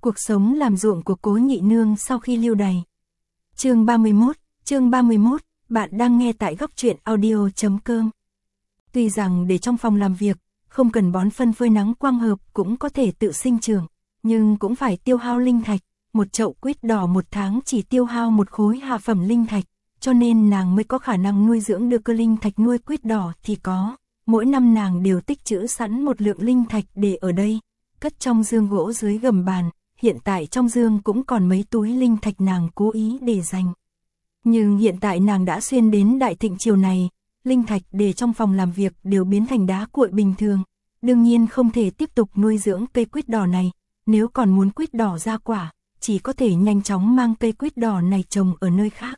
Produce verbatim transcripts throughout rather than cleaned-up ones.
Cuộc sống làm ruộng của Cố Nhị Nương sau khi lưu đày. Chương ba mươi mốt, chương ba mươi mốt, bạn đang nghe tại góc truyện audio chấm com. Tuy rằng để trong phòng làm việc, không cần bón phân phơi nắng quang hợp cũng có thể tự sinh trưởng, nhưng cũng phải tiêu hao linh thạch, một chậu quýt đỏ một tháng chỉ tiêu hao một khối hạ phẩm linh thạch, cho nên nàng mới có khả năng nuôi dưỡng được cơ linh thạch nuôi quýt đỏ thì có. Mỗi năm nàng đều tích trữ sẵn một lượng linh thạch để ở đây, cất trong dương gỗ dưới gầm bàn. Hiện tại trong dương cũng còn mấy túi linh thạch nàng cố ý để dành. Nhưng hiện tại nàng đã xuyên đến Đại Thịnh Triều này, linh thạch để trong phòng làm việc đều biến thành đá cuội bình thường. Đương nhiên không thể tiếp tục nuôi dưỡng cây quýt đỏ này, nếu còn muốn quýt đỏ ra quả, chỉ có thể nhanh chóng mang cây quýt đỏ này trồng ở nơi khác.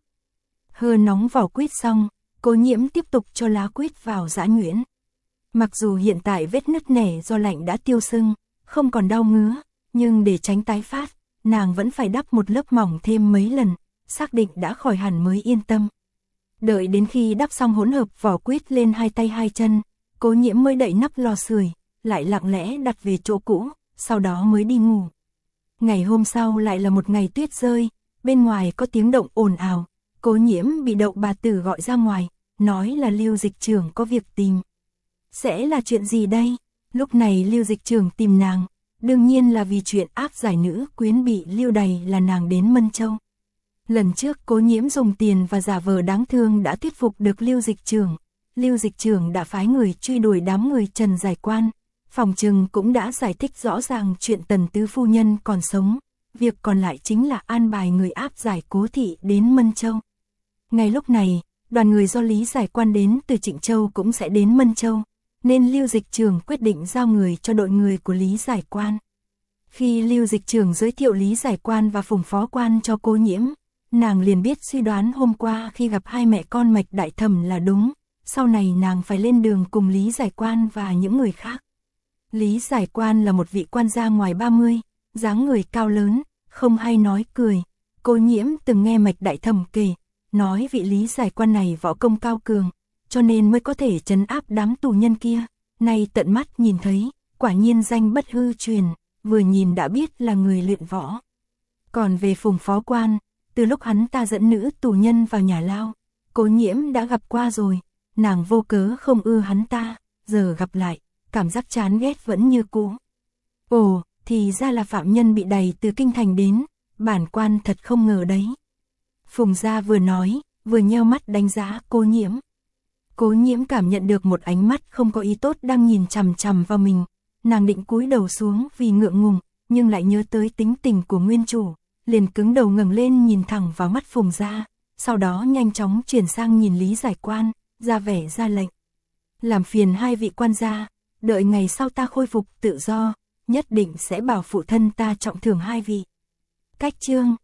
Hơ nóng vỏ quýt xong, Cố Nhiễm tiếp tục cho lá quýt vào giã nhuyễn. Mặc dù hiện tại vết nứt nẻ do lạnh đã tiêu sưng, không còn đau ngứa, nhưng để tránh tái phát, nàng vẫn phải đắp một lớp mỏng thêm mấy lần, xác định đã khỏi hẳn mới yên tâm. Đợi đến khi đắp xong hỗn hợp vỏ quýt lên hai tay hai chân, Cố Nhiễm mới đậy nắp lò sưởi, lại lặng lẽ đặt về chỗ cũ, sau đó mới đi ngủ. Ngày hôm sau lại là một ngày tuyết rơi, bên ngoài có tiếng động ồn ào, Cố Nhiễm bị Đậu bà tử gọi ra ngoài, nói là Lưu Dịch Trưởng có việc tìm. Sẽ là chuyện gì đây? Lúc này Lưu Dịch Trưởng tìm nàng, đương nhiên là vì chuyện áp giải nữ quyến bị lưu đày là nàng đến Mân Châu. Lần trước Cố Nhiễm dùng tiền và giả vờ đáng thương đã thuyết phục được Lưu Dịch Trưởng. Lưu Dịch Trưởng đã phái người truy đuổi đám người Trần Giải Quan. Phòng trừng cũng đã giải thích rõ ràng chuyện Tần Tứ Phu Nhân còn sống. Việc còn lại chính là an bài người áp giải Cố Thị đến Mân Châu. Ngay lúc này, đoàn người do Lý Giải Quan đến từ Trịnh Châu cũng sẽ đến Mân Châu, nên Lưu Dịch Trưởng quyết định giao người cho đội người của Lý Giải Quan. Khi Lưu Dịch Trưởng giới thiệu Lý Giải Quan và Phùng Phó Quan cho Cố Nhiễm, nàng liền biết suy đoán hôm qua khi gặp hai mẹ con Mạch Đại Thẩm là đúng, sau này nàng phải lên đường cùng Lý Giải Quan và những người khác. Lý Giải Quan là một vị quan gia ngoài ba mươi, dáng người cao lớn, không hay nói cười. Cố Nhiễm từng nghe Mạch Đại Thẩm kể, nói vị Lý Giải Quan này võ công cao cường, cho nên mới có thể trấn áp đám tù nhân kia. Nay tận mắt nhìn thấy, quả nhiên danh bất hư truyền, vừa nhìn đã biết là người luyện võ. Còn về Phùng Phó Quan, từ lúc hắn ta dẫn nữ tù nhân vào nhà lao, Cố Nhiễm đã gặp qua rồi, nàng vô cớ không ưa hắn ta, giờ gặp lại, cảm giác chán ghét vẫn như cũ. Ồ, thì ra là phạm nhân bị đày từ kinh thành đến, bản quan thật không ngờ đấy. Phùng gia vừa nói, vừa nheo mắt đánh giá Cố Nhiễm. Cố Nhiễm cảm nhận được một ánh mắt không có ý tốt đang nhìn chằm chằm vào mình. Nàng định cúi đầu xuống vì ngượng ngùng, nhưng lại nhớ tới tính tình của nguyên chủ, liền cứng đầu ngẩng lên nhìn thẳng vào mắt Phùng gia, sau đó nhanh chóng chuyển sang nhìn Lý Giải Quan, ra vẻ ra lệnh. Làm phiền hai vị quan gia, đợi ngày sau ta khôi phục tự do, nhất định sẽ bảo phụ thân ta trọng thưởng hai vị. Cách chương